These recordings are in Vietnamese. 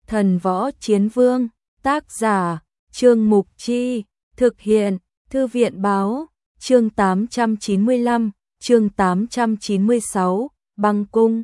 Thần Võ Chiến Vương, tác giả, Trương Mục Chi, thực hiện, Thư viện Báo, chương 895, chương 896, Băng Cung.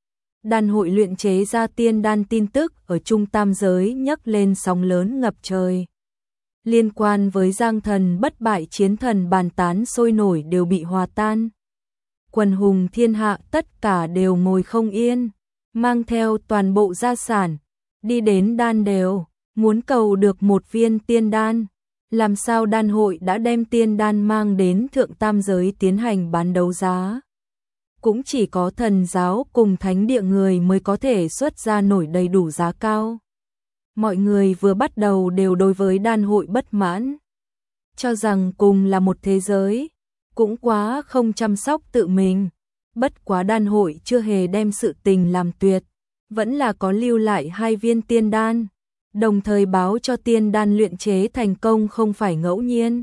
Đan hội luyện chế ra tiên đan tin tức ở Trung Tam Giới nhấc lên sóng lớn ngập trời. Liên quan với Giang Thần bất bại chiến thần bàn tán sôi nổi đều bị hòa tan. Quần hùng thiên hạ tất cả đều ngồi không yên, mang theo toàn bộ gia sản, đi đến đan đều, muốn cầu được một viên tiên đan. Làm sao đan hội đã đem tiên đan mang đến Thượng Tam Giới tiến hành bán đấu giá. Cũng chỉ có thần giáo cùng thánh địa người mới có thể xuất ra nổi đầy đủ giá cao. Mọi người vừa bắt đầu đều đối với đan hội bất mãn, cho rằng cùng là một thế giới, cũng quá không chăm sóc tự mình. Bất quá đan hội chưa hề đem sự tình làm tuyệt, vẫn là có lưu lại 2 viên tiên đan, đồng thời báo cho tiên đan luyện chế thành công không phải ngẫu nhiên.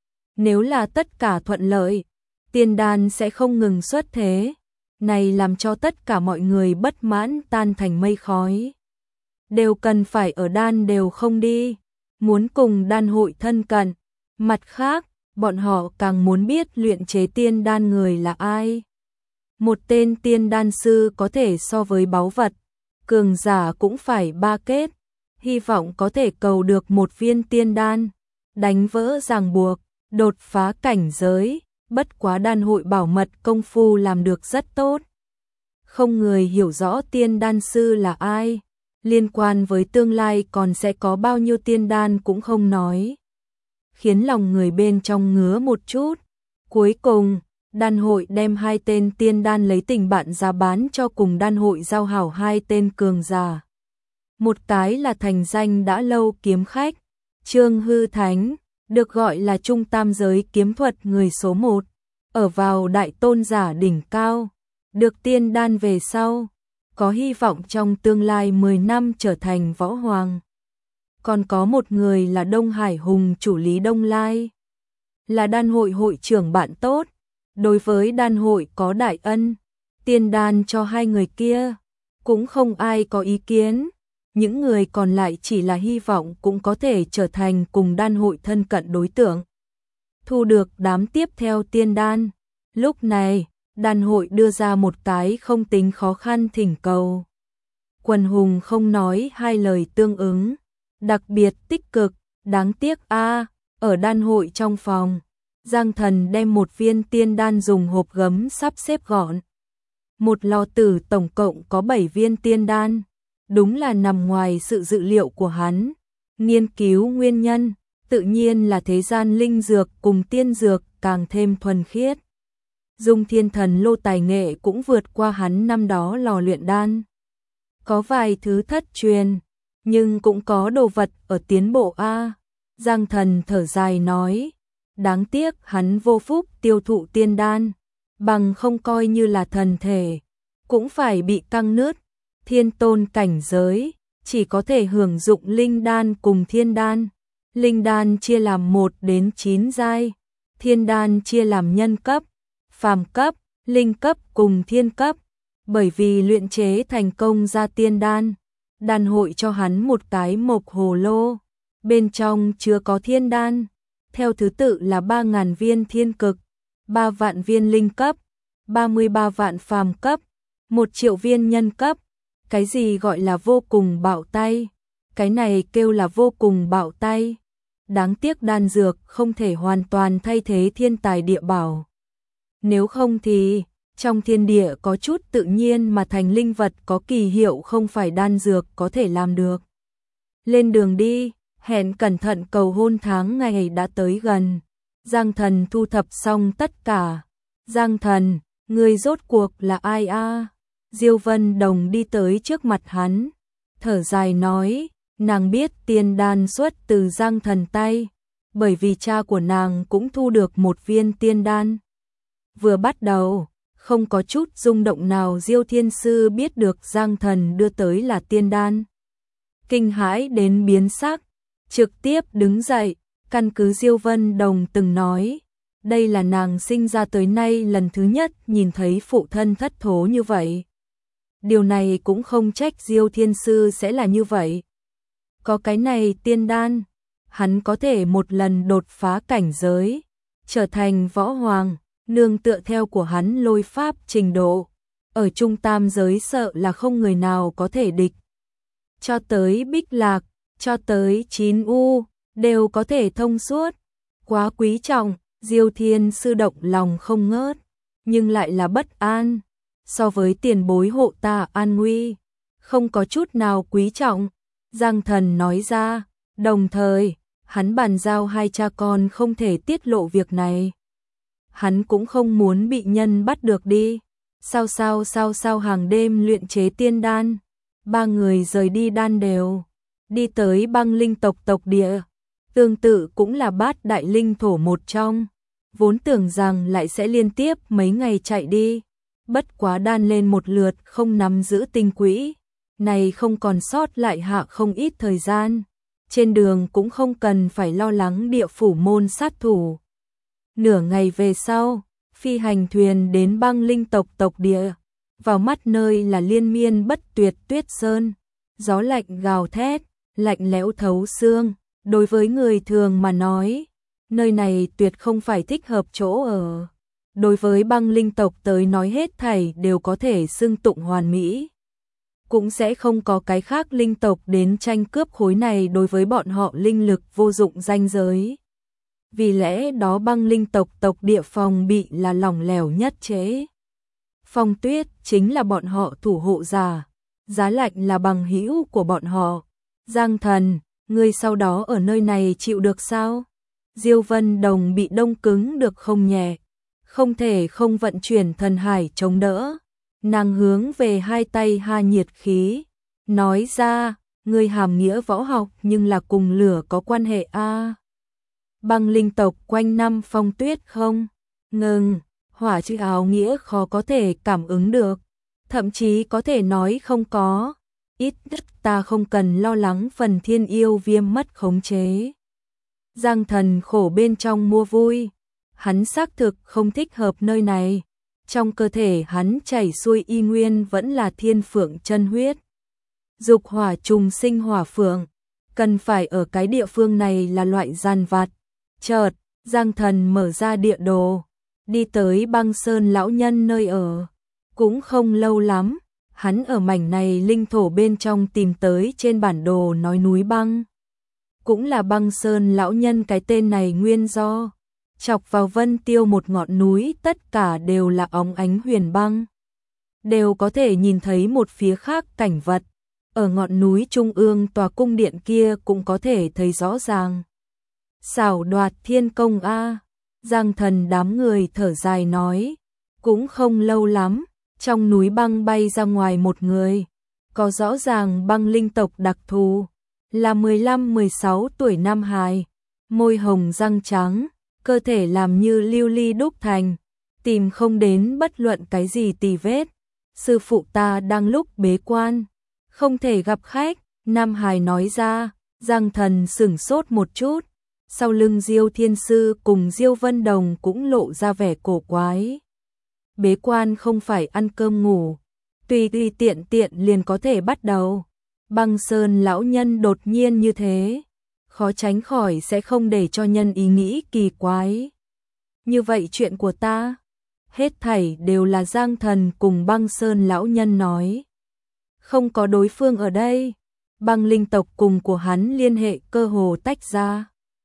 Nếu là tất cả thuận lợi, tiên đan sẽ không ngừng xuất thế. Này làm cho tất cả mọi người bất mãn tan thành mây khói. Đều cần phải ở đan đều không đi, muốn cùng đan hội thân cận. Mặt khác, bọn họ càng muốn biết luyện chế tiên đan người là ai. Một tên tiên đan sư có thể so với báu vật, cường giả cũng phải 3 kết, hy vọng có thể cầu được một viên tiên đan, đánh vỡ ràng buộc, đột phá cảnh giới. Bất quá đan hội bảo mật công phu làm được rất tốt. Không người hiểu rõ tiên đan sư là ai, liên quan với tương lai còn sẽ có bao nhiêu tiên đan cũng không nói. Khiến lòng người bên trong ngứa một chút. Cuối cùng, đan hội đem 2 tên tiên đan lấy tình bạn giá bán cho cùng đan hội giao hảo 2 tên cường giả. Một cái là thành danh đã lâu kiếm khách, Trương Hư Thánh, được gọi là Trung Tam Giới kiếm thuật người số 1, ở vào đại tôn giả đỉnh cao, được tiên đan về sau, có hy vọng trong tương lai 10 năm trở thành võ hoàng. Còn có một người là Đông Hải Hùng chủ Lý Đông Lai, là đan hội hội trưởng bạn tốt, đối với đan hội có đại ân, tiên đan cho 2 người kia, cũng không ai có ý kiến. Những người còn lại chỉ là hy vọng cũng có thể trở thành cùng đan hội thân cận đối tượng. Thu được đám tiếp theo tiên đan. Lúc này, đan hội đưa ra một cái không tính khó khăn thỉnh cầu. Quần hùng không nói 2 lời tương ứng, đặc biệt tích cực, đáng tiếc ở đan hội trong phòng, Giang Thần đem một viên tiên đan dùng hộp gấm sắp xếp gọn. Một lò tử tổng cộng có 7 viên tiên đan. Đúng là nằm ngoài sự dự liệu của hắn. Nghiên cứu nguyên nhân, tự nhiên là thế gian linh dược cùng tiên dược càng thêm thuần khiết. Dung Thiên Thần lô tài nghệ cũng vượt qua hắn năm đó lò luyện đan. Có vài thứ thất truyền, nhưng cũng có đồ vật ở tiến bộ a. Giang Thần thở dài nói, đáng tiếc hắn vô phúc tiêu thụ tiên đan, bằng không coi như là thần thể, cũng phải bị căng nứt. Thiên tôn cảnh giới, chỉ có thể hưởng dụng linh đan cùng thiên đan. Linh đan chia làm 1 đến 9 giai, thiên đan chia làm nhân cấp, phàm cấp, linh cấp cùng thiên cấp. Bởi vì luyện chế thành công ra tiên đan, đan hội cho hắn một cái mộc hồ lô, bên trong chứa có thiên đan, theo thứ tự là 3.000 viên thiên cực, 3 vạn viên linh cấp, 33 vạn phàm cấp, 1 triệu viên nhân cấp. Cái gì gọi là vô cùng bạo tay? Cái này kêu là vô cùng bạo tay. Đáng tiếc đan dược không thể hoàn toàn thay thế thiên tài địa bảo. Nếu không thì, trong thiên địa có chút tự nhiên mà thành linh vật có kỳ hiệu không phải đan dược có thể làm được. Lên đường đi, hẹn cẩn thận cầu hôn tháng ngày đã tới gần. Giang Thần thu thập xong tất cả. Giang Thần, người rốt cuộc là ai a? Diêu Vân Đồng đi tới trước mặt hắn, thở dài nói, nàng biết tiên đan xuất từ Giang Thần tay, bởi vì cha của nàng cũng thu được một viên tiên đan. Vừa bắt đầu, không có chút rung động nào Diêu Thiên Sư biết được Giang Thần đưa tới là tiên đan. Kinh hãi đến biến sắc, trực tiếp đứng dậy, căn cứ Diêu Vân Đồng từng nói, đây là nàng sinh ra tới nay lần thứ nhất nhìn thấy phụ thân thất thố như vậy. Điều này cũng không trách Diêu Thiên Sư sẽ là như vậy, Có cái này tiên đan, hắn có thể một lần đột phá cảnh giới, trở thành võ hoàng, nương tựa theo của hắn lôi pháp trình độ. Ở trung tam giới sợ là không người nào có thể địch. Cho tới Bích Lạc, cho tới Chín U, đều có thể thông suốt. Quá quý trọng, Diêu Thiên Sư động lòng không ngớt, nhưng lại là bất an. So với tiền bối hộ ta an nguy, không có chút nào quý trọng. Giang Thần nói ra, đồng thời, hắn bàn giao hai cha con không thể tiết lộ việc này. Hắn cũng không muốn bị nhân bắt được đi. Sao hàng đêm luyện chế tiên đan. Ba người rời đi đan đều, đi tới băng linh tộc tộc địa. Tương tự cũng là bát đại linh thổ một trong. Vốn tưởng rằng lại sẽ liên tiếp mấy ngày chạy đi. Bất quá đan lên một lượt không nắm giữ tinh quỹ. Này không còn sót lại hạ không ít thời gian. Trên đường cũng không cần phải lo lắng địa phủ môn sát thủ. Nửa ngày về sau, phi hành thuyền đến băng linh tộc tộc địa. Vào mắt nơi là liên miên bất tuyệt tuyết sơn. Gió lạnh gào thét, lạnh lẽo thấu xương. Đối với người thường mà nói, nơi này tuyệt không phải thích hợp chỗ ở. Đối với băng linh tộc tới nói hết thảy đều có thể xưng tụng hoàn mỹ. Cũng sẽ không có cái khác linh tộc đến tranh cướp khối này đối với bọn họ linh lực vô dụng ranh giới. Vì lẽ đó băng linh tộc tộc địa phòng bị là lỏng lẻo nhất chế. Phong Tuyết chính là bọn họ thủ hộ giả, Giá Lạnh là bằng hữu của bọn họ. Giang Thần, ngươi sau đó ở nơi này chịu được sao? Diêu Vân Đồng bị đông cứng được không nhẹ, không thể không vận chuyển thần hải chống đỡ. Nàng hướng về hai tay ha nhiệt khí, nói ra, ngươi hàm nghĩa võ học nhưng là cùng lửa có quan hệ a. Băng linh tộc quanh năm Phong Tuyết không ngừng, hỏa chữ áo nghĩa khó có thể cảm ứng được, thậm chí có thể nói không có. Ít nhất ta không cần lo lắng phần thiên yêu viêm mất khống chế. Giang Thần khổ bên trong mua vui, hắn xác thực không thích hợp nơi này. Trong cơ thể hắn chảy xuôi y nguyên vẫn là thiên phượng chân huyết. Dục hỏa trùng sinh hỏa phượng, cần phải ở cái địa phương này là loại gian vặt. Chợt, Giang Thần mở ra địa đồ, đi tới Băng Sơn lão nhân nơi ở. Cũng không lâu lắm, hắn ở mảnh này linh thổ bên trong tìm tới trên bản đồ nói núi băng. Cũng là Băng Sơn lão nhân cái tên này nguyên do. Chọc vào vân tiêu một ngọn núi tất cả đều là óng ánh huyền băng. Đều có thể nhìn thấy một phía khác cảnh vật. Ở ngọn núi trung ương tòa cung điện kia cũng có thể thấy rõ ràng. Xảo đoạt thiên công a. Giang Thần đám người thở dài nói. Cũng không lâu lắm, trong núi băng bay ra ngoài một người. Có rõ ràng băng linh tộc đặc thù. Là 15-16 tuổi nam hài. Môi hồng răng trắng. Cơ thể làm như lưu ly đúc thành, tìm không đến bất luận cái gì tì vết. Sư phụ ta đang lúc bế quan, không thể gặp khách. Nam Hải nói ra. Giang Thần sửng sốt một chút. Sau lưng Diêu Thiên Sư cùng Diêu Vân Đồng cũng lộ ra vẻ cổ quái. Bế quan không phải ăn cơm ngủ, tùy tiện liền có thể bắt đầu. Băng Sơn lão nhân đột nhiên như thế, khó tránh khỏi sẽ không để cho nhân ý nghĩ kỳ quái. Như vậy chuyện của ta, hết thảy đều là Giang Thần cùng Băng Sơn lão nhân nói. Không có đối phương ở đây, băng linh tộc cùng của hắn liên hệ cơ hồ tách ra.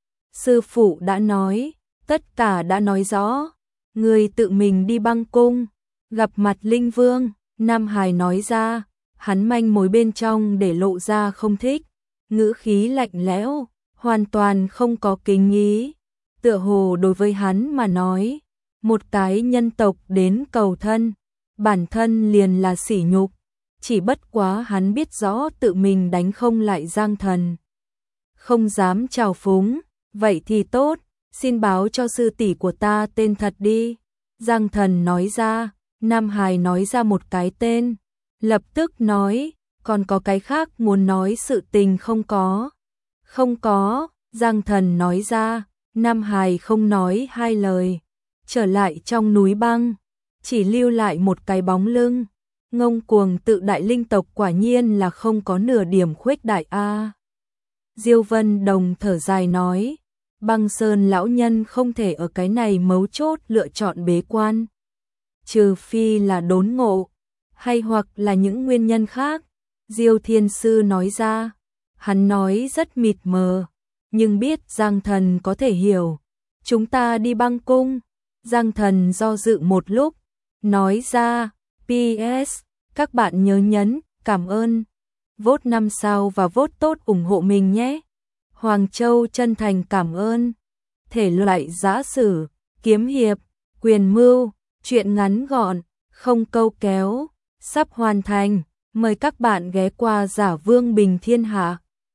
Sư phụ đã nói, tất cả đã nói rõ, người tự mình đi băng cung, gặp mặt Linh Vương. Nam Hải nói ra, hắn manh mối bên trong để lộ ra không thích, ngữ khí lạnh lẽo, hoàn toàn không có kính ý. Tựa hồ đối với hắn mà nói, một cái nhân tộc đến cầu thân, bản thân liền là sỉ nhục. Chỉ bất quá hắn biết rõ tự mình đánh không lại Giang Thần, không dám trào phúng. Vậy thì tốt, xin báo cho sư tỷ của ta tên thật đi. Giang Thần nói ra. Nam Hải nói ra một cái tên, lập tức nói, còn có cái khác muốn nói sự tình không có? Không có. Giang Thần nói ra. Nam Hải không nói hai lời, trở lại trong núi băng, chỉ lưu lại một cái bóng lưng. Ngông cuồng tự đại linh tộc quả nhiên là không có nửa điểm khuếch đại a. Diêu Vân Đồng thở dài nói, Băng Sơn lão nhân không thể ở cái này mấu chốt lựa chọn bế quan. Trừ phi là đốn ngộ, hay hoặc là những nguyên nhân khác. Diêu Thiên Sư nói ra, hắn nói rất mịt mờ, nhưng biết Giang Thần có thể hiểu. Chúng ta đi băng cung. Giang Thần do dự một lúc, nói ra, PS, các bạn nhớ nhấn, cảm ơn. Vote 5 sao và vote tốt ủng hộ mình nhé. Hoàng Châu chân thành cảm ơn. Thể loại giã sử, kiếm hiệp, quyền mưu, truyện ngắn gọn, không câu kéo, sắp hoàn thành. Mời các bạn ghé qua Giả Vương Bình Thiên Hạ.